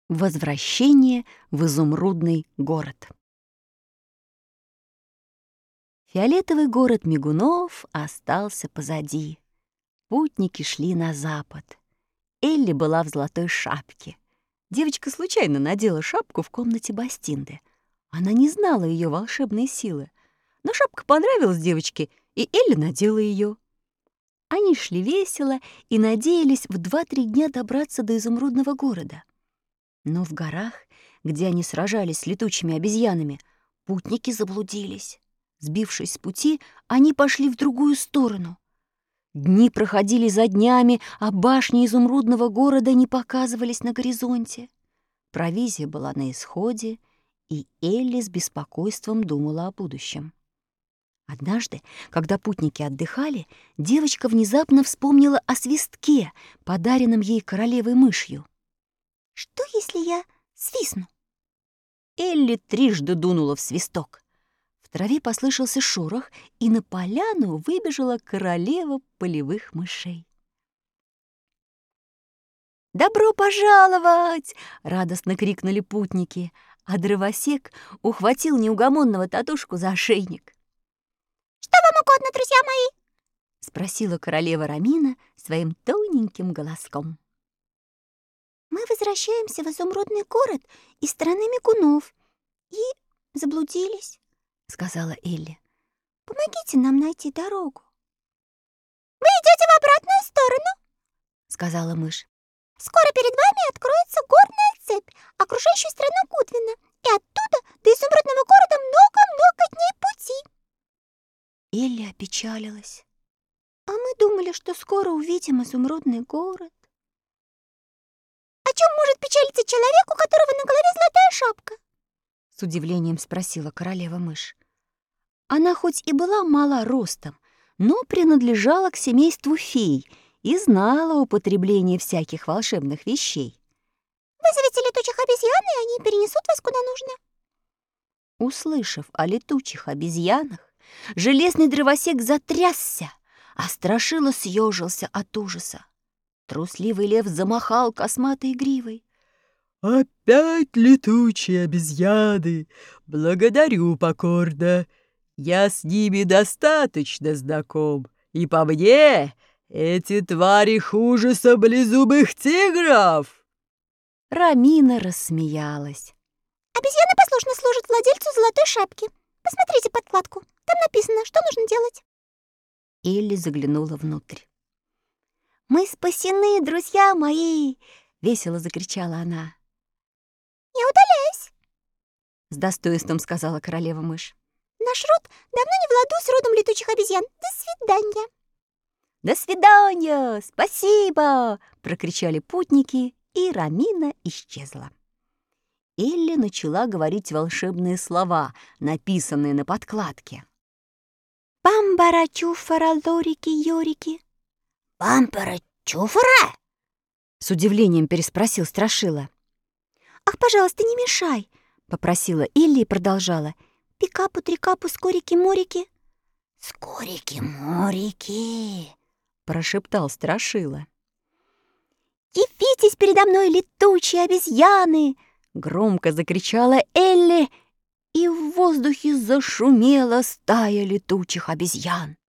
Возвращение в изумрудный город. Фиолетовый город мигунов остался позади. Путники шли на запад. Элли была в золотой шапке. Девочка случайно надела шапку в комнате Бастинды. Она не знала ее волшебной силы, но шапка понравилась девочке, и Элли надела ее. Они шли весело и надеялись в 2-3 дня добраться до изумрудного города. Но в горах, где они сражались с летучими обезьянами, путники заблудились. Сбившись с пути, они пошли в другую сторону. Дни проходили за днями, а башни изумрудного города не показывались на горизонте. Провизия была на исходе, и Элли с беспокойством думала о будущем. Однажды, когда путники отдыхали, девочка внезапно вспомнила о свистке, подаренном ей королевой-мышью. «Что, если я свистну?» Элли трижды дунула в свисток. В траве послышался шорох, и на поляну выбежала королева полевых мышей. «Добро пожаловать!» — радостно крикнули путники, а дровосек ухватил неугомонного Татушку за ошейник. «Что вам угодно, друзья мои?» — спросила королева Рамина своим тоненьким голоском. «Мы возвращаемся в изумрудный город из страны мигунов и заблудились», — сказала Элли. «Помогите нам найти дорогу». «Вы идете в обратную сторону», — сказала мышь. «Скоро перед вами откроется горная цепь, окружающая страну Гудвина, и оттуда до изумрудного города много-много дней пути». Элли опечалилась. «А мы думали, что скоро увидим изумрудный город». «О чем может печалиться человек, у которого на голове золотая шапка?» — с удивлением спросила королева-мышь. Она хоть и была мала ростом, но принадлежала к семейству фей и знала употребление всяких волшебных вещей. «Вызовите летучих обезьян, и они перенесут вас куда нужно». Услышав о летучих обезьянах, железный дровосек затрясся, а Страшила съежился от ужаса. Трусливый лев замахал косматой гривой. «Опять летучие обезьяны! Благодарю покорно! Я с ними достаточно знаком, и по мне эти твари хуже саблезубых тигров!» Рамина рассмеялась. «Обезьяны послушно служат владельцу золотой шапки. Посмотрите подкладку, там написано, что нужно делать». Элли заглянула внутрь. «Мы спасены, друзья мои!» — весело закричала она. «Я удаляюсь», — с достоинством сказала королева-мышь. «Наш род давно не в ладу с родом летучих обезьян. До свидания». «До свидания! Спасибо!» — прокричали путники, и Рамина исчезла. Элли начала говорить волшебные слова, написанные на подкладке. «Памбара-чуфара-лорики-йорики». «Пампара-чуфара?» — с удивлением переспросил Страшила. «Ах, пожалуйста, не мешай», — попросила Элли и продолжала. «Пикапу-трикапу, скорики-морики». «Скорики-морики», — прошептал Страшила. «Явитесь передо мной, летучие обезьяны!» — громко закричала Элли, и в воздухе зашумела стая летучих обезьян.